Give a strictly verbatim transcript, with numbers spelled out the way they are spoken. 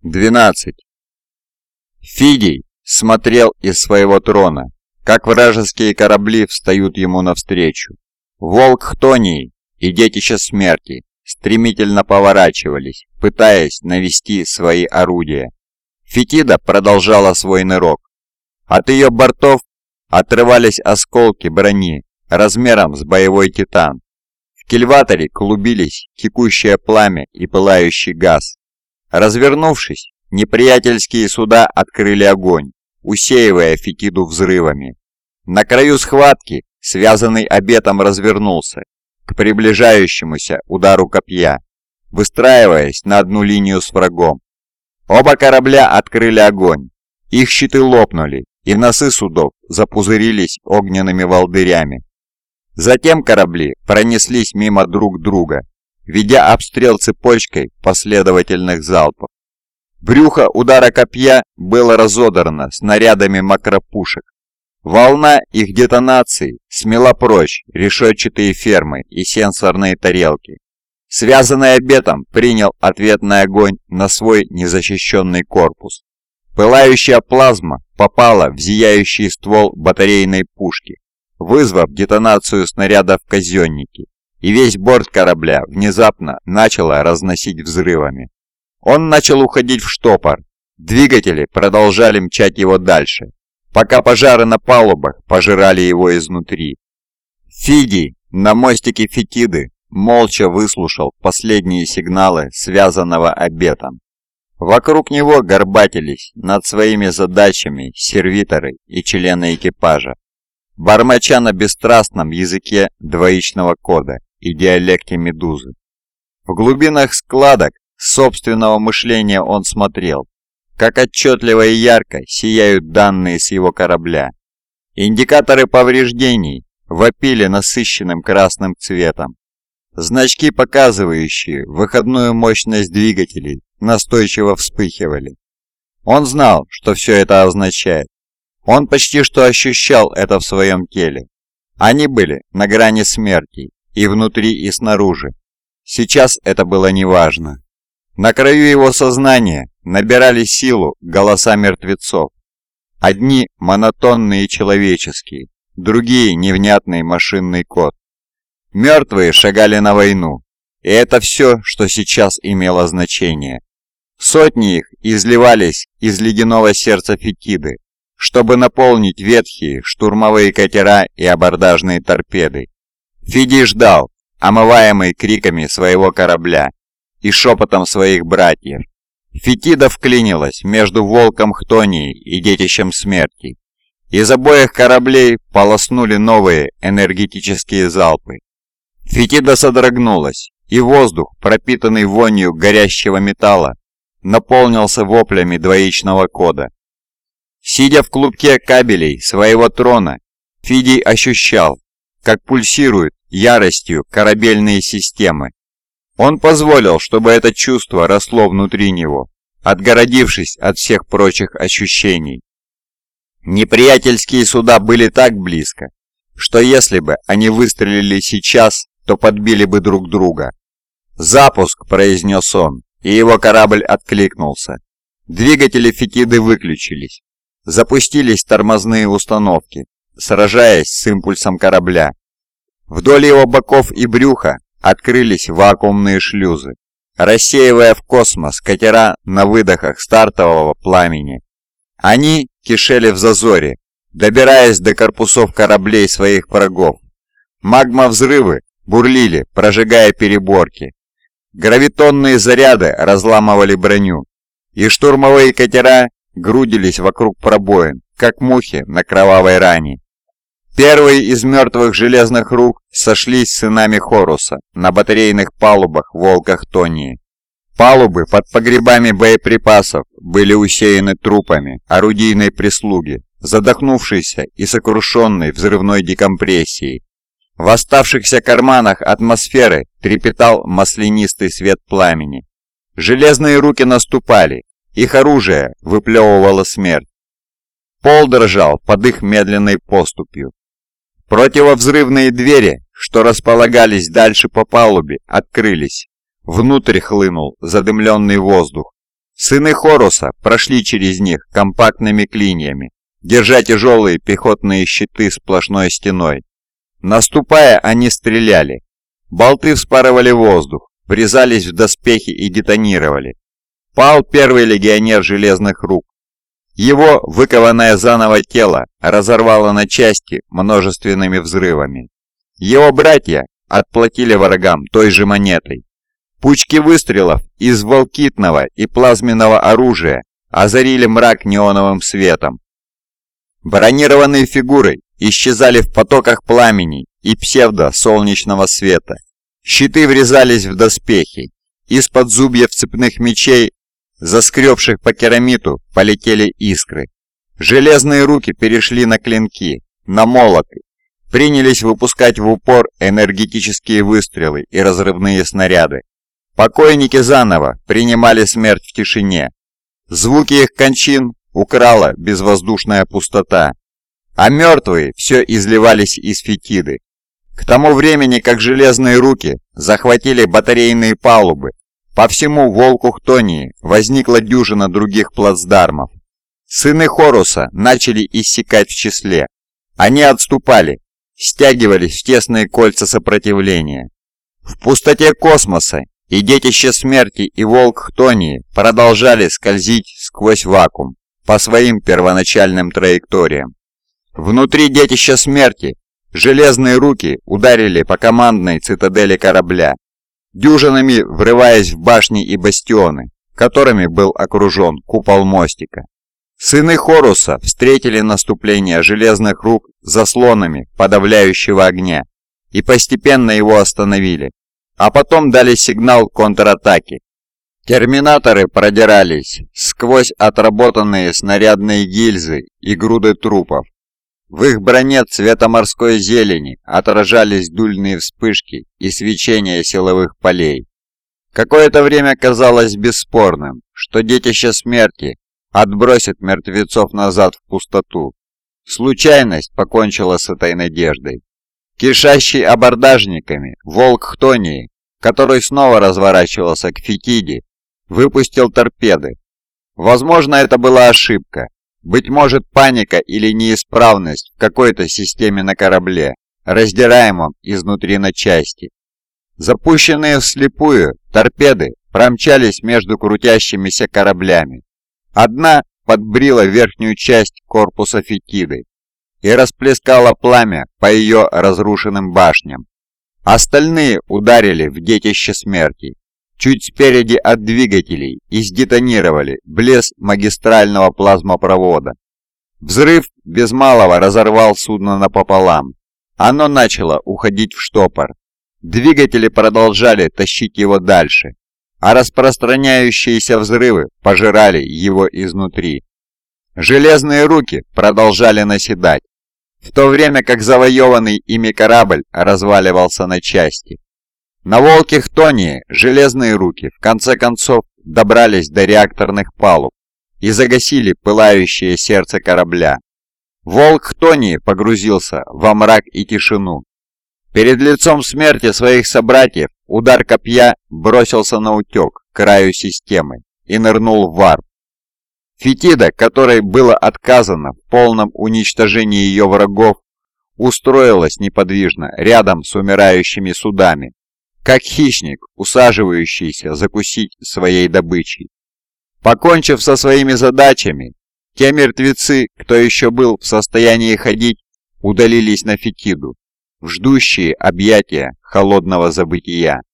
двенадцать. Фидий смотрел из своего трона, как вражеские корабли встают ему навстречу. Волк Хтонии и Детище Смерти стремительно поворачивались, пытаясь навести свои орудия. Фетида продолжала свой нырок. От ее бортов отрывались осколки брони размером с боевой титан. В кильваторе клубились текущее пламя и пылающий газ. Развернувшись, неприятельские суда открыли огонь, усеивая Фетиду взрывами. На краю схватки связанный обетом развернулся к приближающемуся удару копья, выстраиваясь на одну линию с врагом. Оба корабля открыли огонь, их щиты лопнули, и носы судов запузырились огненными волдырями. Затем корабли пронеслись мимо друг друга, ведя обстрел цепочкой последовательных залпов. Брюхо удара копья было разодрано снарядами макропушек. Волна их детонации смела прочь решетчатые фермы и сенсорные тарелки. Связанный обетом принял ответный огонь на свой незащищенный корпус. Пылающая плазма попала в зияющий ствол батарейной пушки, вызвав детонацию снаряда в казённике, и весь борт корабля внезапно начало разносить взрывами. Он начал уходить в штопор, двигатели продолжали мчать его дальше, пока пожары на палубах пожирали его изнутри. Фидий на мостике Фетиды молча выслушал последние сигналы связанного обетом. Вокруг него горбатились над своими задачами сервиторы и члены экипажа, бормоча на бесстрастном языке двоичного кода и диалекте Медузы. В глубинах складок собственного мышления он смотрел, как отчетливо и ярко сияют данные с его корабля. Индикаторы повреждений вопили насыщенным красным цветом. Значки, показывающие выходную мощность двигателей, настойчиво вспыхивали. Он знал, что все это означает. Он почти что ощущал это в своем теле. Они были на грани смерти, и внутри, и снаружи. Сейчас это было неважно. На краю его сознания набирали силу голоса мертвецов. Одни монотонные и человеческие, другие невнятный машинный код. Мертвые шагали на войну, и это все, что сейчас имело значение. Сотни их изливались из ледяного сердца Фетиды, чтобы наполнить ветхие штурмовые катера и абордажные торпеды. Фидий ждал, омываемый криками своего корабля и шепотом своих братьев. Фетида вклинилась между волком Хтонии и Детищем Смерти. Из обоих кораблей полоснули новые энергетические залпы. Фетида содрогнулась, и воздух, пропитанный вонью горящего металла, наполнился воплями двоичного кода. Сидя в клубке кабелей своего трона, Фидий ощущал, как пульсируют яростью корабельные системы. Он позволил, чтобы это чувство росло внутри него, отгородившись от всех прочих ощущений. Неприятельские суда были так близко, что если бы они выстрелили сейчас, то подбили бы друг друга. «Запуск!» – произнес он, и его корабль откликнулся. Двигатели Фетиды выключились. Запустились тормозные установки, сражаясь с импульсом корабля. Вдоль его боков и брюха открылись вакуумные шлюзы, рассеивая в космос катера на выдохах стартового пламени. Они кишели в зазоре, добираясь до корпусов кораблей своих врагов. Магма-взрывы бурлили, прожигая переборки. Гравитонные заряды разламывали броню, и штурмовые катера грудились вокруг пробоин, как мухи на кровавой ране. Первые из мертвых железных рук сошлись с сынами Хоруса на батарейных палубах Волка Хтонии. Палубы под погребами боеприпасов были усеяны трупами орудийной прислуги, задохнувшейся и сокрушенной взрывной декомпрессией. В оставшихся карманах атмосферы трепетал маслянистый свет пламени. Железные руки наступали, их оружие выплевывало смерть. Пол дрожал под их медленной поступью. Противовзрывные двери, что располагались дальше по палубе, открылись. Внутрь хлынул задымленный воздух. Сыны Хоруса прошли через них компактными клиньями, держа тяжелые пехотные щиты сплошной стеной. Наступая, они стреляли. Болты вспарывали воздух, врезались в доспехи и детонировали. Пал первый легионер Железных Рук. Его выкованное заново тело разорвало на части множественными взрывами. Его братья отплатили врагам той же монетой. Пучки выстрелов из волкитного и плазменного оружия озарили мрак неоновым светом. Бронированные фигуры исчезали в потоках пламени и псевдо-солнечного света. Щиты врезались в доспехи. Из-под зубьев цепных мечей, заскребших по керамиту, полетели искры. Железные руки перешли на клинки, на молоты, принялись выпускать в упор энергетические выстрелы и разрывные снаряды. Покойники заново принимали смерть в тишине. Звуки их кончин украла безвоздушная пустота, а мертвые все изливались из Фетиды. К тому времени, как Железные Руки захватили батарейные палубы, по всему Волку Хтонии возникла дюжина других плацдармов. Сыны Хоруса начали иссякать в числе. Они отступали, стягивались в тесные кольца сопротивления. В пустоте космоса и Детище Смерти и Волк Хтонии продолжали скользить сквозь вакуум по своим первоначальным траекториям. Внутри Детища Смерти Железные Руки ударили по командной цитадели корабля, дюжинами врываясь в башни и бастионы, которыми был окружен купол мостика. Сыны Хоруса встретили наступление Железных Рук заслонами подавляющего огня и постепенно его остановили, а потом дали сигнал контратаки. Терминаторы продирались сквозь отработанные снарядные гильзы и груды трупов. В их броне цвета морской зелени отражались дульные вспышки и свечение силовых полей. Какое-то время казалось бесспорным, что Детище Смерти отбросит мертвецов назад в пустоту. Случайность покончила с этой надеждой. Кишащий абордажниками Волк Хтонии, который снова разворачивался к Фетиде, выпустил торпеды. Возможно, это была ошибка. Быть может, паника или неисправность в какой-то системе на корабле, раздираемом изнутри на части. Запущенные вслепую, торпеды промчались между крутящимися кораблями. Одна подбрила верхнюю часть корпуса Фетиды и расплескала пламя по ее разрушенным башням. Остальные ударили в Детище Смерти. Чуть спереди от двигателей и сдетонировали блеск магистрального плазмопровода. Взрыв без малого разорвал судно напополам. Оно начало уходить в штопор. Двигатели продолжали тащить его дальше, а распространяющиеся взрывы пожирали его изнутри. Железные Руки продолжали наседать, в то время как завоеванный ими корабль разваливался на части. На Волке Хтонии Железные Руки в конце концов добрались до реакторных палуб и загасили пылающее сердце корабля. Волк Хтонии погрузился во мрак и тишину. Перед лицом смерти своих собратьев удар копья бросился на утек к краю системы и нырнул в варп. Фетида, которой было отказано в полном уничтожении ее врагов, устроилась неподвижно рядом с умирающими судами, как хищник, усаживающийся закусить своей добычей. Покончив со своими задачами, те мертвецы, кто еще был в состоянии ходить, удалились на Фетиду, в ждущие объятия холодного забытия.